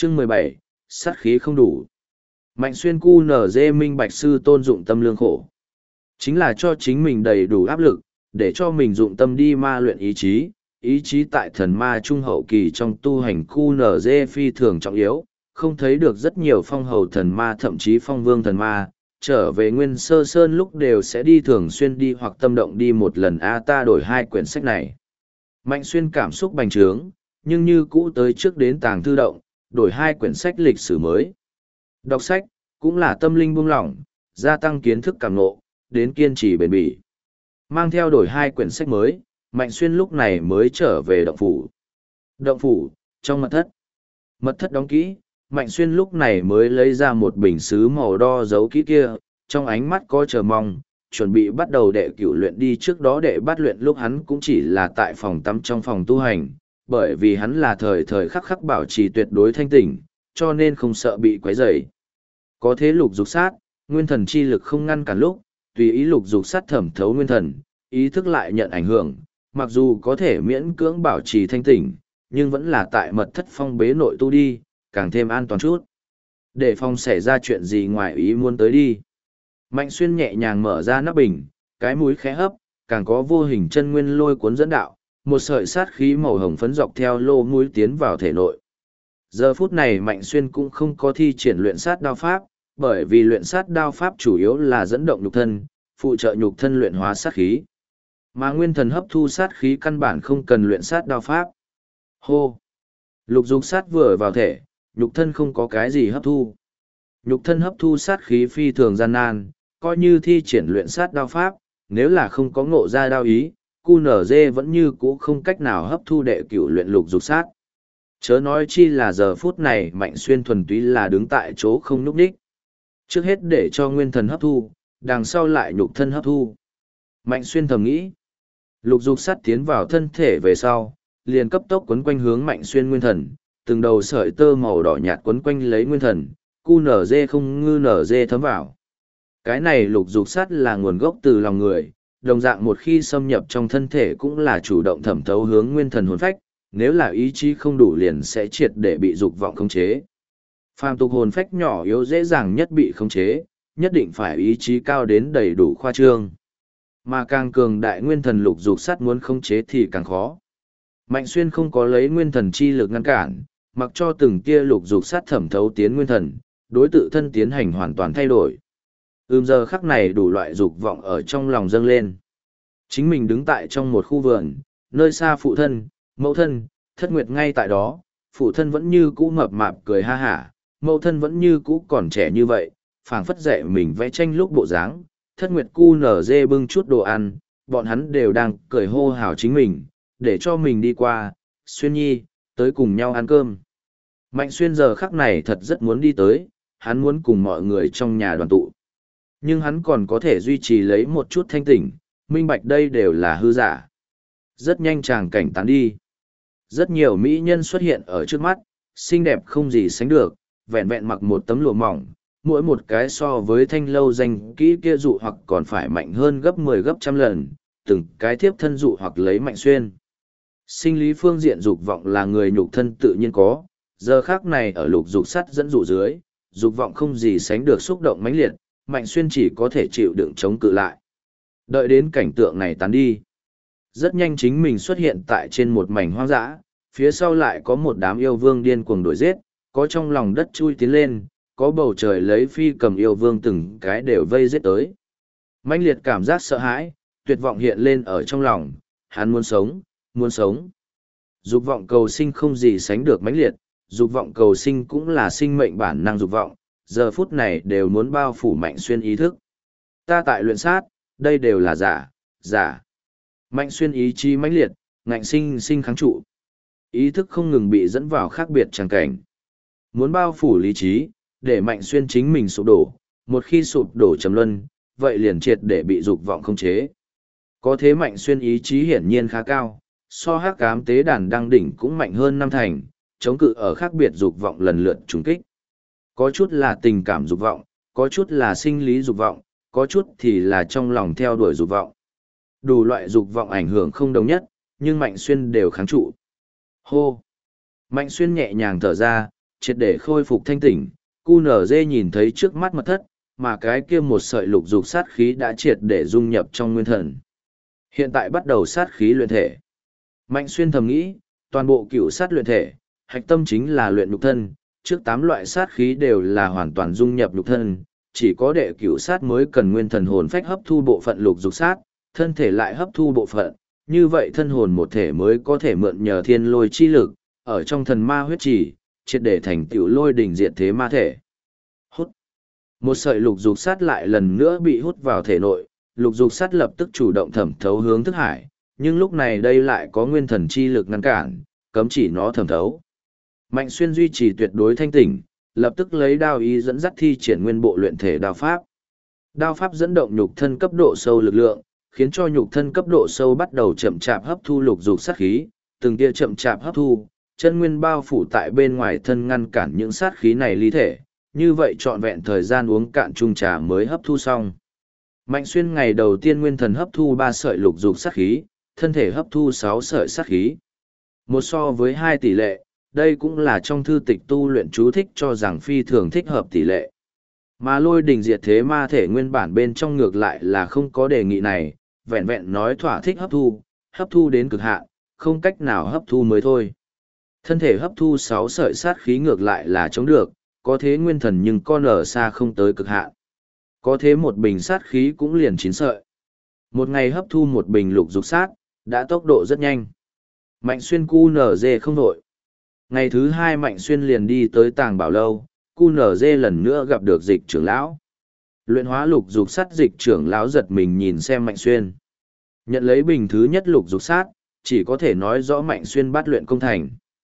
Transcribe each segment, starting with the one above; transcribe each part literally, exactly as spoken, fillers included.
Chương mười bảy, sát khí không đủ. Mạnh xuyên cu nở dê minh bạch sư tôn dụng tâm lương khổ. Chính là cho chính mình đầy đủ áp lực, để cho mình dụng tâm đi ma luyện ý chí. Ý chí tại thần ma trung hậu kỳ trong tu hành cu nở dê phi thường trọng yếu, không thấy được rất nhiều phong hầu thần ma thậm chí phong vương thần ma, trở về nguyên sơ sơn lúc đều sẽ đi thường xuyên đi hoặc tâm động đi một lần. A ta đổi hai quyển sách này. Mạnh xuyên cảm xúc bành trướng, nhưng như cũ tới trước đến tàng thư động, đổi hai quyển sách lịch sử mới. Đọc sách, cũng là tâm linh buông lỏng, gia tăng kiến thức cảm ngộ, đến kiên trì bền bỉ. Mang theo đổi hai quyển sách mới, Mạnh xuyên lúc này mới trở về động phủ. Động phủ, trong mật thất. Mật thất đóng kỹ, Mạnh xuyên lúc này mới lấy ra một bình sứ màu đo dấu kỹ kia, trong ánh mắt có chờ mong, chuẩn bị bắt đầu đệ cửu luyện. Đi trước đó đệ bắt luyện lúc hắn cũng chỉ là tại phòng tắm trong phòng tu hành, bởi vì hắn là thời thời khắc khắc bảo trì tuyệt đối thanh tỉnh, cho nên không sợ bị quấy rầy. Có thế lục dục sát, nguyên thần chi lực không ngăn cản lúc, tùy ý lục dục sát thẩm thấu nguyên thần, ý thức lại nhận ảnh hưởng, mặc dù có thể miễn cưỡng bảo trì thanh tỉnh, nhưng vẫn là tại mật thất phong bế nội tu đi, càng thêm an toàn chút. Để phòng xảy ra chuyện gì ngoài ý muốn tới đi. Mạnh xuyên nhẹ nhàng mở ra nắp bình, cái mũi khẽ hấp, càng có vô hình chân nguyên lôi cuốn dẫn đạo, một sợi sát khí màu hồng phấn dọc theo lô mũi tiến vào thể nội. Giờ phút này Mạnh xuyên cũng không có thi triển luyện sát đao pháp, bởi vì luyện sát đao pháp chủ yếu là dẫn động nhục thân, phụ trợ nhục thân luyện hóa sát khí. Mà nguyên thần hấp thu sát khí căn bản không cần luyện sát đao pháp. Hô! Lục dục sát vừa vào thể, nhục thân không có cái gì hấp thu. Nhục thân hấp thu sát khí phi thường gian nan, coi như thi triển luyện sát đao pháp, nếu là không có ngộ ra đao ý, cu nở dê vẫn như cũ không cách nào hấp thu đệ cửu luyện lục dục sát. Chớ nói chi là giờ phút này Mạnh xuyên thuần túy là đứng tại chỗ không núp đích. Trước hết để cho nguyên thần hấp thu, đằng sau lại nhục thân hấp thu. Mạnh xuyên thầm nghĩ. Lục dục sát tiến vào thân thể về sau, liền cấp tốc quấn quanh hướng Mạnh xuyên nguyên thần, từng đầu sợi tơ màu đỏ nhạt quấn quanh lấy nguyên thần, cu nở dê không ngư nở dê thấm vào. Cái này lục dục sát là nguồn gốc từ lòng người, đồng dạng một khi xâm nhập trong thân thể cũng là chủ động thẩm thấu hướng nguyên thần hồn phách, nếu là ý chí không đủ liền sẽ triệt để bị dục vọng khống chế. Phàm tục hồn phách nhỏ yếu dễ dàng nhất bị khống chế, nhất định phải ý chí cao đến đầy đủ khoa trương. Mà càng cường đại nguyên thần lục dục sát muốn khống chế thì càng khó. Mạnh xuyên không có lấy nguyên thần chi lực ngăn cản, mặc cho từng tia lục dục sát thẩm thấu tiến nguyên thần, đối tự thân tiến hành hoàn toàn thay đổi. Ừm giờ khắc này đủ loại dục vọng ở trong lòng dâng lên. Chính mình đứng tại trong một khu vườn, nơi xa phụ thân, mẫu thân, thất nguyệt ngay tại đó, phụ thân vẫn như cũ mập mạp cười ha hả, mẫu thân vẫn như cũ còn trẻ như vậy, phảng phất dạy mình vẽ tranh lúc bộ dáng. Thất nguyệt cu nở dê bưng chút đồ ăn, bọn hắn đều đang cười hô hào chính mình, để cho mình đi qua, xuyên nhi, tới cùng nhau ăn cơm. Mạnh xuyên giờ khắc này thật rất muốn đi tới, hắn muốn cùng mọi người trong nhà đoàn tụ. Nhưng hắn còn có thể duy trì lấy một chút thanh tỉnh, minh bạch đây đều là hư giả. Rất nhanh chàng cảnh tán đi. Rất nhiều mỹ nhân xuất hiện ở trước mắt, xinh đẹp không gì sánh được, vẹn vẹn mặc một tấm lụa mỏng, mỗi một cái so với thanh lâu danh kỹ kia dụ hoặc còn phải mạnh hơn gấp mười gấp trăm lần, từng cái thiếp thân dụ hoặc lấy Mạnh xuyên. Sinh lý phương diện dục vọng là người nhục thân tự nhiên có, giờ khác này ở lục dục sắt dẫn dụ dưới, dục vọng không gì sánh được xúc động mãnh liệt, Mạnh xuyên chỉ có thể chịu đựng chống cự lại. Đợi đến cảnh tượng này tán đi. Rất nhanh chính mình xuất hiện tại trên một mảnh hoang dã, phía sau lại có một đám yêu vương điên cuồng đuổi giết, có trong lòng đất chui tiến lên, có bầu trời lấy phi cầm yêu vương từng cái đều vây giết tới. Mãnh liệt cảm giác sợ hãi, tuyệt vọng hiện lên ở trong lòng, hắn muốn sống, muốn sống. Dục vọng cầu sinh không gì sánh được mãnh liệt, dục vọng cầu sinh cũng là sinh mệnh bản năng dục vọng, giờ phút này đều muốn bao phủ Mạnh xuyên ý thức. Ta tại luyện sát, đây đều là giả, giả. Mạnh xuyên ý chí mãnh liệt, ngạnh sinh sinh kháng trụ. Ý thức không ngừng bị dẫn vào khác biệt tràng cảnh. Muốn bao phủ lý trí, để Mạnh xuyên chính mình sụp đổ, một khi sụp đổ trầm luân, vậy liền triệt để bị dục vọng khống chế. Có thế Mạnh xuyên ý chí hiển nhiên khá cao, so hắc ám tế đàn đăng đỉnh cũng mạnh hơn năm thành, chống cự ở khác biệt dục vọng lần lượt trùng kích. Có chút là tình cảm dục vọng, có chút là sinh lý dục vọng, có chút thì là trong lòng theo đuổi dục vọng. Đủ loại dục vọng ảnh hưởng không đồng nhất, nhưng Mạnh xuyên đều kháng trụ. Hô! Mạnh xuyên nhẹ nhàng thở ra, triệt để khôi phục thanh tỉnh, cu nở dê nhìn thấy trước mắt mật thất, mà cái kia một sợi lục dục sát khí đã triệt để dung nhập trong nguyên thần. Hiện tại bắt đầu sát khí luyện thể. Mạnh Xuyên thầm nghĩ, toàn bộ cựu sát luyện thể, hạch tâm chính là luyện nhục thân, trước tám loại sát khí đều là hoàn toàn dung nhập nhục thân, chỉ có đệ cựu sát mới cần nguyên thần hồn phách hấp thu bộ phận lục dục sát, thân thể lại hấp thu bộ phận, như vậy thân hồn một thể mới có thể mượn nhờ thiên lôi chi lực, ở trong thần ma huyết chỉ, triệt để thành tựu lôi đỉnh diệt thế ma thể. Hút. Một sợi lục dục sát lại lần nữa bị hút vào thể nội, lục dục sát lập tức chủ động thẩm thấu hướng thức hải, nhưng lúc này đây lại có nguyên thần chi lực ngăn cản, cấm chỉ nó thẩm thấu. Mạnh Xuyên duy trì tuyệt đối thanh tỉnh, lập tức lấy đao ý dẫn dắt thi triển nguyên bộ luyện thể đao pháp. Đao pháp dẫn động nhục thân cấp độ sâu lực lượng, khiến cho nhục thân cấp độ sâu bắt đầu chậm chạp hấp thu lục dục sát khí, từng tia chậm chạp hấp thu, chân nguyên bao phủ tại bên ngoài thân ngăn cản những sát khí này ly thể, như vậy trọn vẹn thời gian uống cạn chung trà mới hấp thu xong. Mạnh Xuyên ngày đầu tiên nguyên thần hấp thu ba sợi lục dục sát khí, thân thể hấp thu sáu sợi sát khí. Một so với hai tỷ lệ, đây cũng là trong thư tịch tu luyện chú thích cho rằng phi thường thích hợp tỷ lệ. Mà lôi đình diệt thế ma thể nguyên bản bên trong ngược lại là không có đề nghị này, vẹn vẹn nói thỏa thích hấp thu, hấp thu đến cực hạn, không cách nào hấp thu mới thôi. Thân thể hấp thu sáu sợi sát khí ngược lại là chống được, có thế nguyên thần nhưng con ở xa không tới cực hạn. Có thế một bình sát khí cũng liền chín sợi. Một ngày hấp thu một bình lục dục sát, đã tốc độ rất nhanh. Mạnh Xuyên cu nở dê không vội. Ngày thứ hai Mạnh Xuyên liền đi tới tàng bảo lâu, cu nở dê lần nữa gặp được dịch trưởng lão. Luyện hóa lục dục sát dịch trưởng lão giật mình nhìn xem Mạnh Xuyên. Nhận lấy bình thứ nhất lục dục sát, chỉ có thể nói rõ Mạnh Xuyên bắt luyện công thành.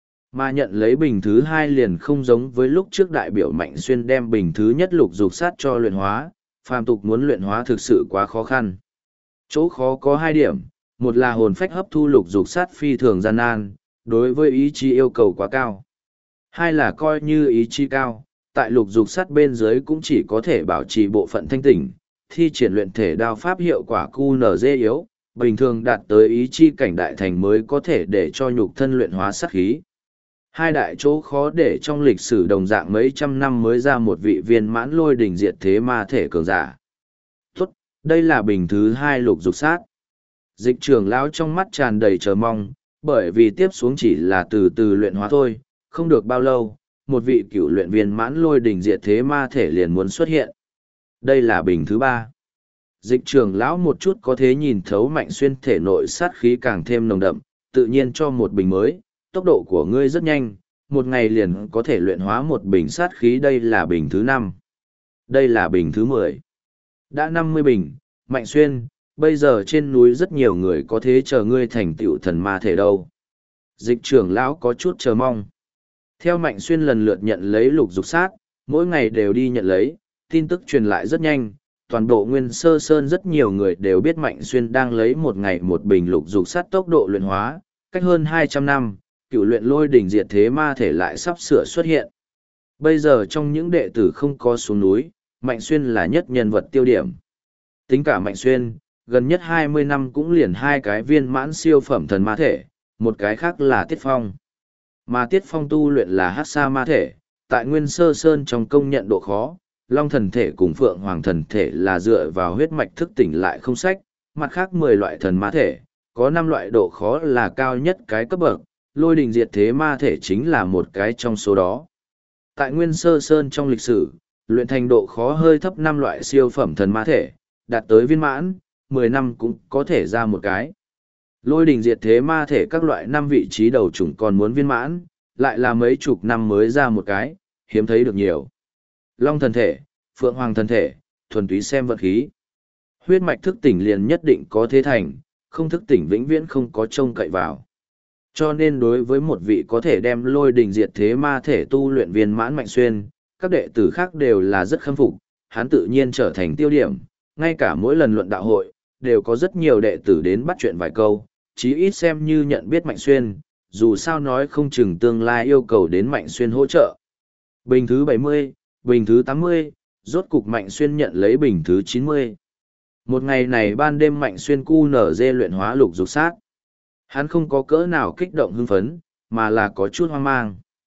Mà nhận lấy bình thứ hai liền không giống với lúc trước đại biểu Mạnh Xuyên đem bình thứ nhất lục dục sát cho luyện hóa, phàm tục muốn luyện hóa thực sự quá khó khăn. Chỗ khó có hai điểm, một là hồn phách hấp thu lục dục sát phi thường gian nan, đối với ý chí yêu cầu quá cao. Hai là coi như ý chí cao, tại lục dục sát bên dưới cũng chỉ có thể bảo trì bộ phận thanh tỉnh, thi triển luyện thể đao pháp hiệu quả cu nở dê yếu, bình thường đạt tới ý chí cảnh đại thành mới có thể để cho nhục thân luyện hóa sát khí. Hai đại chỗ khó để trong lịch sử đồng dạng mấy trăm năm mới ra một vị viên mãn lôi đỉnh diệt thế ma thể cường giả. Tốt, đây là bình thứ hai lục dục sát. Dịch trưởng lão trong mắt tràn đầy chờ mong, bởi vì tiếp xuống chỉ là từ từ luyện hóa thôi, không được bao lâu, một vị cựu luyện viên mãn lôi đỉnh diệt thế ma thể liền muốn xuất hiện. Đây là bình thứ ba. Dịch trưởng lão một chút có thể nhìn thấu Mạnh Xuyên thể nội sát khí càng thêm nồng đậm, tự nhiên cho một bình mới, tốc độ của ngươi rất nhanh, một ngày liền có thể luyện hóa một bình sát khí. Đây là bình thứ năm. Đây là bình thứ mười. Đã năm mươi bình, Mạnh Xuyên, bây giờ trên núi rất nhiều người có thế chờ ngươi thành tựu thần ma thể đâu. Dịch trưởng lão có chút chờ mong. Theo Mạnh Xuyên lần lượt nhận lấy lục dục sát, mỗi ngày đều đi nhận lấy, tin tức truyền lại rất nhanh. Toàn bộ Nguyên Sơ Sơn rất nhiều người đều biết Mạnh Xuyên đang lấy một ngày một bình lục dục sát tốc độ luyện hóa, cách hơn hai trăm năm, cựu luyện lôi đỉnh diệt thế ma thể lại sắp sửa xuất hiện. Bây giờ trong những đệ tử không có xuống núi, Mạnh Xuyên là nhất nhân vật tiêu điểm. Tính cả Mạnh Xuyên, gần nhất hai mươi năm cũng liền hai cái viên mãn siêu phẩm thần ma thể, một cái khác là Tiết Phong. Mà Tiết Phong tu luyện là Hắc Sa ma thể, tại Nguyên Sơ Sơn trong công nhận độ khó, Long thần thể cùng Phượng Hoàng thần thể là dựa vào huyết mạch thức tỉnh lại không sách, mặt khác mười loại thần ma thể, có năm loại độ khó là cao nhất cái cấp bậc, lôi đình diệt thế ma thể chính là một cái trong số đó. Tại Nguyên Sơ Sơn trong lịch sử, luyện thành độ khó hơi thấp năm loại siêu phẩm thần ma thể, đạt tới viên mãn, mười năm cũng có thể ra một cái. Lôi đình diệt thế ma thể các loại năm vị trí đầu chủng còn muốn viên mãn, lại là mấy chục năm mới ra một cái, hiếm thấy được nhiều. Long thần thể, Phượng Hoàng thần thể, thuần túy xem vận khí. Huyết mạch thức tỉnh liền nhất định có thế thành, không thức tỉnh vĩnh viễn không có trông cậy vào. Cho nên đối với một vị có thể đem lôi đình diệt thế ma thể tu luyện viên mãn Mạnh Xuyên, các đệ tử khác đều là rất khâm phục, hắn tự nhiên trở thành tiêu điểm, ngay cả mỗi lần luận đạo hội, đều có rất nhiều đệ tử đến bắt chuyện vài câu, chí ít xem như nhận biết Mạnh Xuyên, dù sao nói không chừng tương lai yêu cầu đến Mạnh Xuyên hỗ trợ. Bình thứ bảy mươi, bình thứ tám mươi, rốt cục Mạnh Xuyên nhận lấy bình thứ chín mươi. Một ngày này ban đêm Mạnh Xuyên cu nở dê luyện hóa lục dục sát. Hắn không có cỡ nào kích động hưng phấn, mà là có chút hoang mang.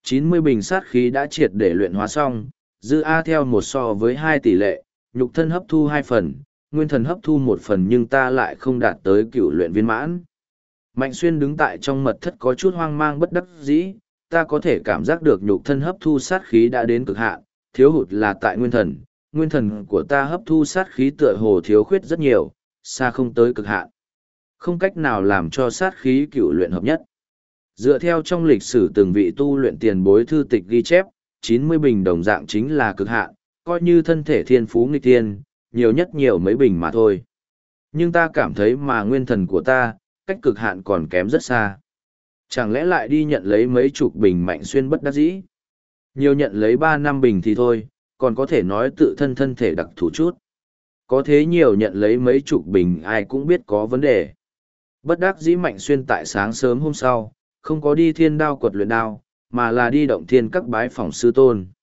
chín mươi bình sát khí đã triệt để luyện hóa xong, dư A theo một so với hai tỷ lệ, nhục thân hấp thu hai phần, nguyên thần hấp thu một phần nhưng ta lại không đạt tới cựu luyện viên mãn. Mạnh Xuyên đứng tại trong mật thất có chút hoang mang bất đắc dĩ, ta có thể cảm giác được nhục thân hấp thu sát khí đã đến cực hạn, thiếu hụt là tại nguyên thần, nguyên thần của ta hấp thu sát khí tựa hồ thiếu khuyết rất nhiều, xa không tới cực hạn. Không cách nào làm cho sát khí cựu luyện hợp nhất. Dựa theo trong lịch sử từng vị tu luyện tiền bối thư tịch ghi chép, chín mươi bình đồng dạng chính là cực hạn, coi như thân thể thiên phú nghịch tiên, nhiều nhất nhiều mấy bình mà thôi. Nhưng ta cảm thấy mà nguyên thần của ta, cách cực hạn còn kém rất xa. Chẳng lẽ lại đi nhận lấy mấy chục bình Mạnh Xuyên bất đắc dĩ? Nhiều nhận lấy ba năm bình thì thôi, còn có thể nói tự thân thân thể đặc thù chút. Có thế nhiều nhận lấy mấy chục bình ai cũng biết có vấn đề. Bất đắc dĩ Mạnh Xuyên tại sáng sớm hôm sau, không có đi thiên đao quật luyện đao, mà là đi động thiên các bái phòng sư tôn.